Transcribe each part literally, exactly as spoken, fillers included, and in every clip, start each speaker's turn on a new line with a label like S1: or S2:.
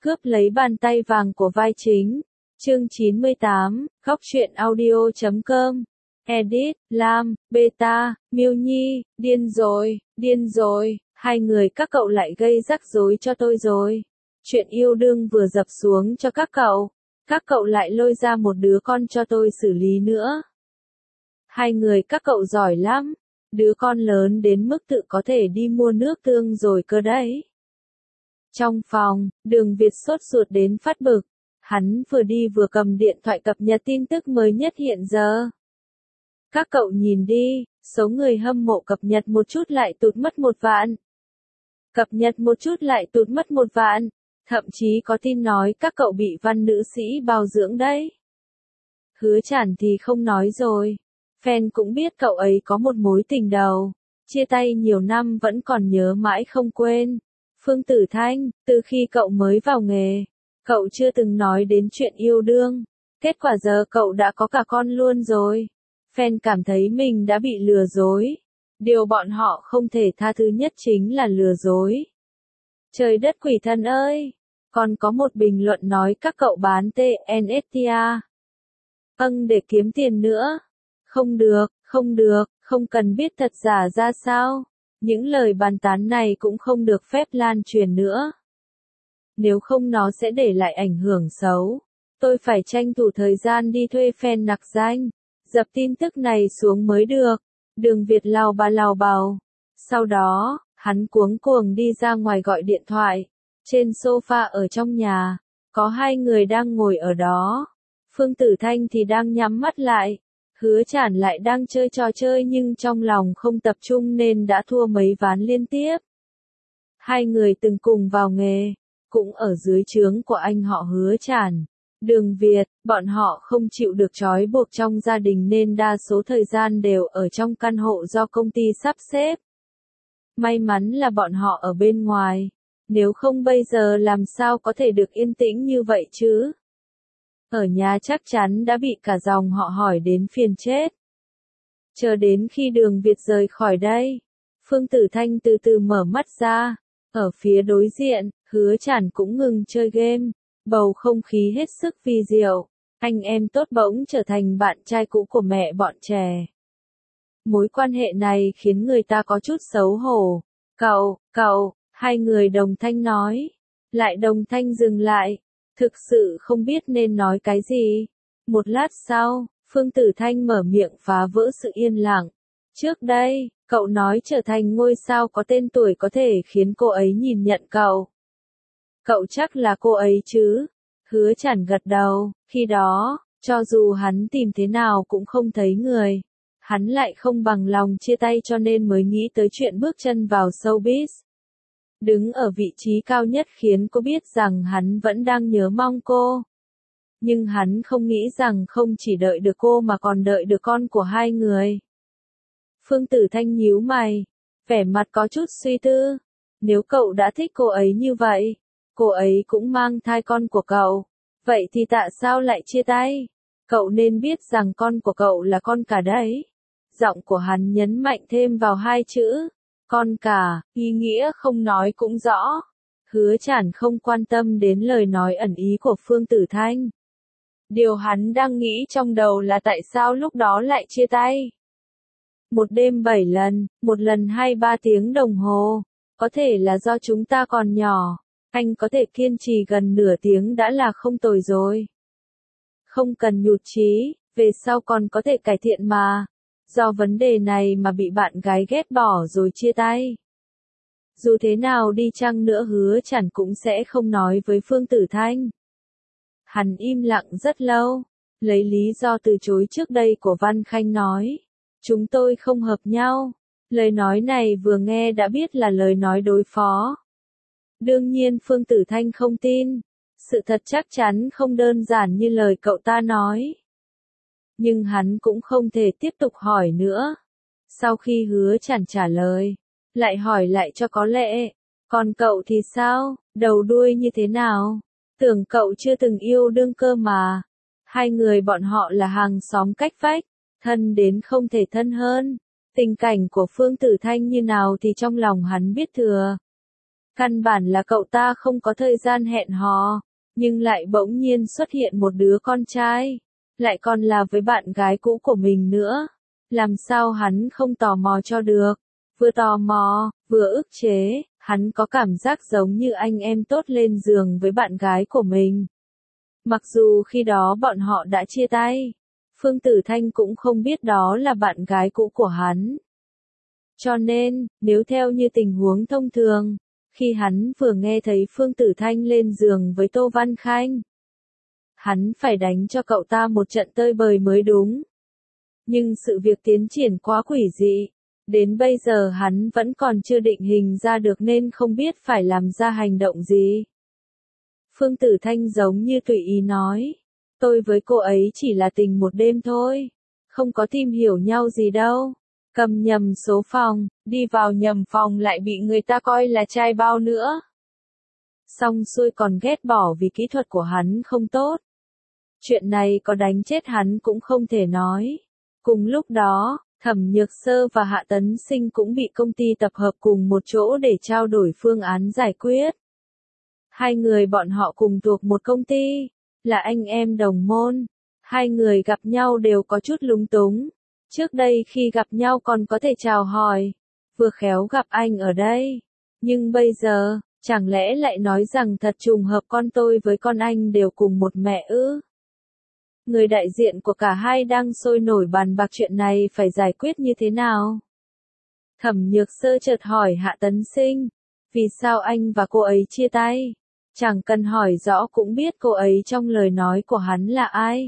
S1: Cướp lấy bàn tay vàng của vai chính. Chương chín mươi tám, góc truyện audio chấm com. Edit, Lam, Beta, Miêu Nhi, điên rồi, điên rồi, hai người các cậu lại gây rắc rối cho tôi rồi. Chuyện yêu đương vừa dập xuống cho các cậu, các cậu lại lôi ra một đứa con cho tôi xử lý nữa. Hai người các cậu giỏi lắm, đứa con lớn đến mức tự có thể đi mua nước tương rồi cơ đấy. Trong phòng, Đường Việt sốt ruột đến phát bực, hắn vừa đi vừa cầm điện thoại cập nhật tin tức mới nhất hiện giờ. Các cậu nhìn đi, số người hâm mộ cập nhật một chút lại tụt mất một vạn. Cập nhật một chút lại tụt mất một vạn, thậm chí có tin nói các cậu bị văn nữ sĩ bao dưỡng đấy. Hứa Chản thì không nói rồi, fan cũng biết cậu ấy có một mối tình đầu, chia tay nhiều năm vẫn còn nhớ mãi không quên. Phương Tử Thanh, từ khi cậu mới vào nghề, cậu chưa từng nói đến chuyện yêu đương, kết quả giờ cậu đã có cả con luôn rồi. Fan cảm thấy mình đã bị lừa dối. Điều bọn họ không thể tha thứ nhất chính là lừa dối. Trời đất quỷ thần ơi! Còn có một bình luận nói các cậu bán tê en ép tê à? Âng để kiếm tiền nữa. Không được, không được, không cần biết thật giả ra sao. Những lời bàn tán này cũng không được phép lan truyền nữa. Nếu không nó sẽ để lại ảnh hưởng xấu. Tôi phải tranh thủ thời gian đi thuê fan nặc danh, dập tin tức này xuống mới được. Đường Việt lào bà lào bào. Sau đó, hắn cuống cuồng đi ra ngoài gọi điện thoại. Trên sofa ở trong nhà, có hai người đang ngồi ở đó. Phương Tử Thanh thì đang nhắm mắt lại. Hứa Chản lại đang chơi trò chơi nhưng trong lòng không tập trung nên đã thua mấy ván liên tiếp. Hai người từng cùng vào nghề, cũng ở dưới trướng của anh họ Hứa Chản, Đường Việt, bọn họ không chịu được trói buộc trong gia đình nên đa số thời gian đều ở trong căn hộ do công ty sắp xếp. May mắn là bọn họ ở bên ngoài, nếu không bây giờ làm sao có thể được yên tĩnh như vậy chứ? Ở nhà chắc chắn đã bị cả dòng họ hỏi đến phiền chết. Chờ đến khi Đường Việt rời khỏi đây, Phương Tử Thanh từ từ mở mắt ra, ở phía đối diện, Hứa Chản cũng ngừng chơi game, bầu không khí hết sức vi diệu, anh em tốt bỗng trở thành bạn trai cũ của mẹ bọn trẻ. Mối quan hệ này khiến người ta có chút xấu hổ. Cậu, cậu, hai người đồng thanh nói, lại đồng thanh dừng lại. Thực sự không biết nên nói cái gì. Một lát sau, Phương Tử Thanh mở miệng phá vỡ sự yên lặng. Trước đây, cậu nói trở thành ngôi sao có tên tuổi có thể khiến cô ấy nhìn nhận cậu. Cậu chắc là cô ấy chứ? Hứa Chản gật đầu, khi đó, cho dù hắn tìm thế nào cũng không thấy người. Hắn lại không bằng lòng chia tay cho nên mới nghĩ tới chuyện bước chân vào showbiz. Đứng ở vị trí cao nhất khiến cô biết rằng hắn vẫn đang nhớ mong cô. Nhưng hắn không nghĩ rằng không chỉ đợi được cô mà còn đợi được con của hai người. Phương Tử Thanh nhíu mày, vẻ mặt có chút suy tư. Nếu cậu đã thích cô ấy như vậy, cô ấy cũng mang thai con của cậu, vậy thì tại sao lại chia tay? Cậu nên biết rằng con của cậu là con cả đấy. Giọng của hắn nhấn mạnh thêm vào hai chữ. Con cả, ý nghĩa không nói cũng rõ. Hứa Chản không quan tâm đến lời nói ẩn ý của Phương Tử Thanh. Điều hắn đang nghĩ trong đầu là tại sao lúc đó lại chia tay. Một đêm bảy lần, một lần hai ba tiếng đồng hồ. Có thể là do chúng ta còn nhỏ. Anh có thể kiên trì gần nửa tiếng đã là không tồi rồi. Không cần nhụt chí, về sau còn có thể cải thiện mà. Do vấn đề này mà bị bạn gái ghét bỏ rồi chia tay. Dù thế nào đi chăng nữa Hứa Chản cũng sẽ không nói với Phương Tử Thanh. Hắn im lặng rất lâu, lấy lý do từ chối trước đây của Văn Khanh nói. Chúng tôi không hợp nhau. Lời nói này vừa nghe đã biết là lời nói đối phó. Đương nhiên Phương Tử Thanh không tin. Sự thật chắc chắn không đơn giản như lời cậu ta nói. Nhưng hắn cũng không thể tiếp tục hỏi nữa. Sau khi Hứa Chản trả lời, lại hỏi lại cho có lẽ. Còn cậu thì sao, đầu đuôi như thế nào? Tưởng cậu chưa từng yêu đương cơ mà. Hai người bọn họ là hàng xóm cách vách, thân đến không thể thân hơn. Tình cảnh của Phương Tử Thanh như nào thì trong lòng hắn biết thừa. Căn bản là cậu ta không có thời gian hẹn hò, nhưng lại bỗng nhiên xuất hiện một đứa con trai, lại còn là với bạn gái cũ của mình nữa. Làm sao hắn không tò mò cho được? Vừa tò mò, vừa ức chế, hắn có cảm giác giống như anh em tốt lên giường với bạn gái của mình. Mặc dù khi đó bọn họ đã chia tay, Phương Tử Thanh cũng không biết đó là bạn gái cũ của hắn. Cho nên, nếu theo như tình huống thông thường, khi hắn vừa nghe thấy Phương Tử Thanh lên giường với Tô Văn Khanh, hắn phải đánh cho cậu ta một trận tơi bời mới đúng. Nhưng sự việc tiến triển quá quỷ dị, đến bây giờ hắn vẫn còn chưa định hình ra được nên không biết phải làm ra hành động gì. Phương Tử Thanh giống như tùy ý nói, tôi với cô ấy chỉ là tình một đêm thôi, không có tìm hiểu nhau gì đâu. Cầm nhầm số phòng, đi vào nhầm phòng lại bị người ta coi là trai bao nữa. Xong xuôi còn ghét bỏ vì kỹ thuật của hắn không tốt. Chuyện này có đánh chết hắn cũng không thể nói. Cùng lúc đó, Thẩm Nhược Sơ và Hạ Tấn Sinh cũng bị công ty tập hợp cùng một chỗ để trao đổi phương án giải quyết. Hai người bọn họ cùng thuộc một công ty, là anh em đồng môn. Hai người gặp nhau đều có chút lúng túng. Trước đây khi gặp nhau còn có thể chào hỏi, vừa khéo gặp anh ở đây. Nhưng bây giờ, chẳng lẽ lại nói rằng thật trùng hợp con tôi với con anh đều cùng một mẹ ư? Người đại diện của cả hai đang sôi nổi bàn bạc chuyện này phải giải quyết như thế nào. Thẩm Nhược Sơ chợt hỏi Hạ Tấn Sinh, vì sao anh và cô ấy chia tay? Chẳng cần hỏi rõ cũng biết cô ấy trong lời nói của hắn là ai.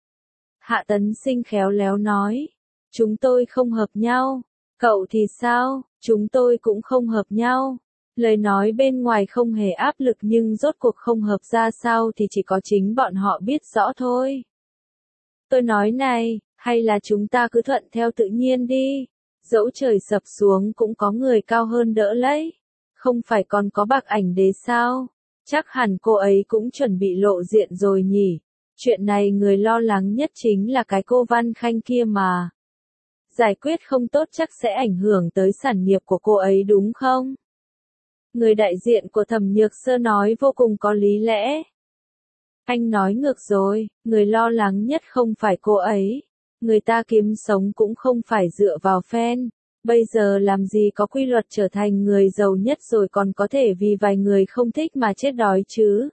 S1: Hạ Tấn Sinh khéo léo nói, chúng tôi không hợp nhau. Cậu thì sao? Chúng tôi cũng không hợp nhau. Lời nói bên ngoài không hề áp lực nhưng rốt cuộc không hợp ra sao thì chỉ có chính bọn họ biết rõ thôi. Tôi nói này, hay là chúng ta cứ thuận theo tự nhiên đi. Dẫu trời sập xuống cũng có người cao hơn đỡ lấy. Không phải còn có bạc ảnh đế sao? Chắc hẳn cô ấy cũng chuẩn bị lộ diện rồi nhỉ. Chuyện này người lo lắng nhất chính là cái cô Văn Khanh kia mà. Giải quyết không tốt chắc sẽ ảnh hưởng tới sản nghiệp của cô ấy đúng không? Người đại diện của Thẩm Nhược Sơ nói vô cùng có lý lẽ. Anh nói ngược rồi, người lo lắng nhất không phải cô ấy. Người ta kiếm sống cũng không phải dựa vào fan. Bây giờ làm gì có quy luật trở thành người giàu nhất rồi còn có thể vì vài người không thích mà chết đói chứ.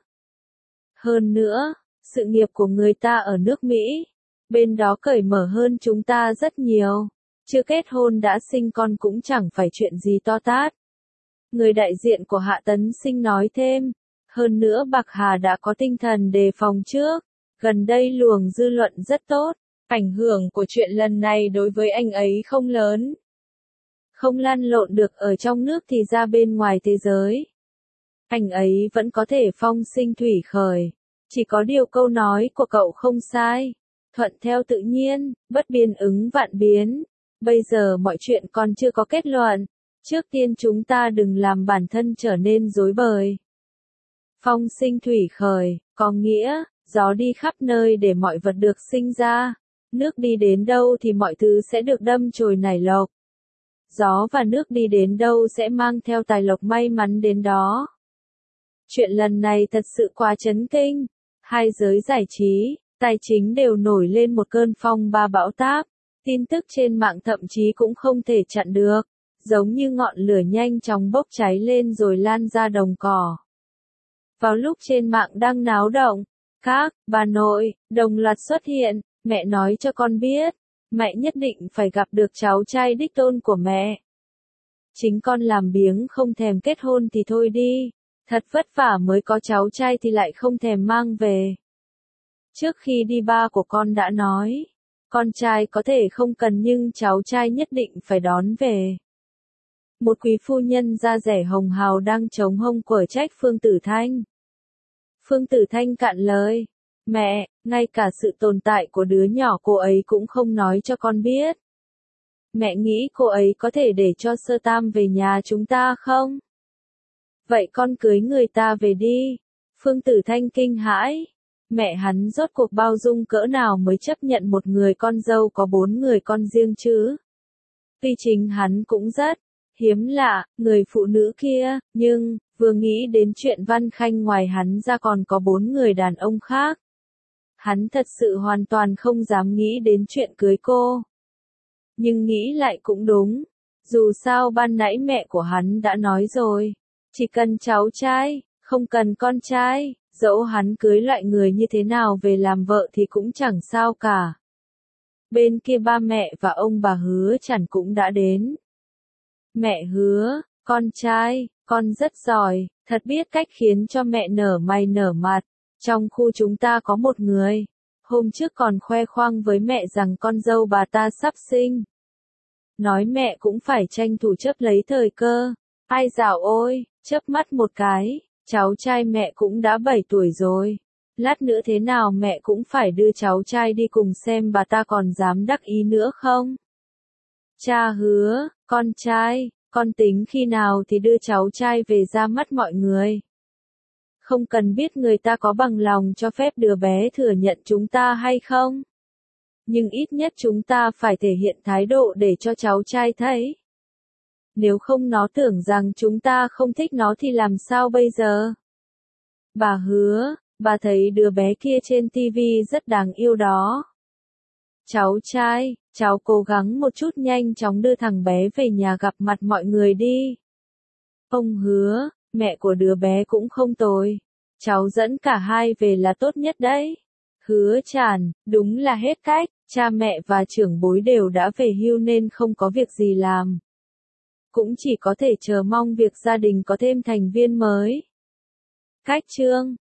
S1: Hơn nữa, sự nghiệp của người ta ở nước Mỹ, bên đó cởi mở hơn chúng ta rất nhiều. Chưa kết hôn đã sinh con cũng chẳng phải chuyện gì to tát. Người đại diện của Hạ Tấn Sinh nói thêm, hơn nữa Bạc Hà đã có tinh thần đề phòng trước. Gần đây luồng dư luận rất tốt, ảnh hưởng của chuyện lần này đối với anh ấy không lớn. Không lăn lộn được ở trong nước thì ra bên ngoài thế giới. Anh ấy vẫn có thể phong sinh thủy khởi. Chỉ có điều câu nói của cậu không sai. Thuận theo tự nhiên, bất biến ứng vạn biến. Bây giờ mọi chuyện còn chưa có kết luận. Trước tiên chúng ta đừng làm bản thân trở nên rối bời. Phong sinh thủy khởi, có nghĩa, gió đi khắp nơi để mọi vật được sinh ra. Nước đi đến đâu thì mọi thứ sẽ được đâm chồi nảy lộc. Gió và nước đi đến đâu sẽ mang theo tài lộc may mắn đến đó. Chuyện lần này thật sự quá chấn kinh. Hai giới giải trí, tài chính đều nổi lên một cơn phong ba bão táp. Tin tức trên mạng thậm chí cũng không thể chặn được. Giống như ngọn lửa nhanh chóng bốc cháy lên rồi lan ra đồng cỏ. Vào lúc trên mạng đang náo động, các bà nội đồng loạt xuất hiện. Mẹ nói cho con biết, mẹ nhất định phải gặp được cháu trai đích tôn của mẹ. Chính con làm biếng không thèm kết hôn thì thôi đi, thật vất vả mới có cháu trai thì lại không thèm mang về. Trước khi đi ba của con đã nói, con trai có thể không cần nhưng cháu trai nhất định phải đón về. Một quý phu nhân da rẻ hồng hào đang chống hông quở trách Phương Tử Thanh. Phương Tử Thanh cạn lời, mẹ, ngay cả sự tồn tại của đứa nhỏ cô ấy cũng không nói cho con biết. Mẹ nghĩ cô ấy có thể để cho Sơ Tam về nhà chúng ta không? Vậy con cưới người ta về đi. Phương Tử Thanh kinh hãi. Mẹ hắn rốt cuộc bao dung cỡ nào mới chấp nhận một người con dâu có bốn người con riêng chứ? Tuy chính hắn cũng rất hiếm lạ, người phụ nữ kia, nhưng, Vừa nghĩ đến chuyện Văn Khanh ngoài hắn ra còn có bốn người đàn ông khác. Hắn thật sự hoàn toàn không dám nghĩ đến chuyện cưới cô. Nhưng nghĩ lại cũng đúng. Dù sao ban nãy mẹ của hắn đã nói rồi. Chỉ cần cháu trai, không cần con trai. Dẫu hắn cưới loại người như thế nào về làm vợ thì cũng chẳng sao cả. Bên kia ba mẹ và ông bà Hứa Chản cũng đã đến. Mẹ hứa, con trai, con rất giỏi, thật biết cách khiến cho mẹ nở mày nở mặt. Trong khu chúng ta có một người, hôm trước còn khoe khoang với mẹ rằng con dâu bà ta sắp sinh. Nói mẹ cũng phải tranh thủ chấp lấy thời cơ. Ai dạo ôi, chớp mắt một cái, cháu trai mẹ cũng đã bảy tuổi rồi. Lát nữa thế nào mẹ cũng phải đưa cháu trai đi cùng xem bà ta còn dám đắc ý nữa không. Cha hứa, con trai, con tính khi nào thì đưa cháu trai về ra mắt mọi người. Không cần biết người ta có bằng lòng cho phép đứa bé thừa nhận chúng ta hay không. Nhưng ít nhất chúng ta phải thể hiện thái độ để cho cháu trai thấy. Nếu không nó tưởng rằng chúng ta không thích nó thì làm sao bây giờ? Bà hứa, bà thấy đứa bé kia trên tivi rất đáng yêu đó. Cháu trai, cháu cố gắng một chút nhanh chóng đưa thằng bé về nhà gặp mặt mọi người đi. Ông hứa, mẹ của đứa bé cũng không tồi. Cháu dẫn cả hai về là tốt nhất đấy. Hứa Chản, đúng là hết cách, cha mẹ và trưởng bối đều đã về hưu nên không có việc gì làm. Cũng chỉ có thể chờ mong việc gia đình có thêm thành viên mới. Cách chương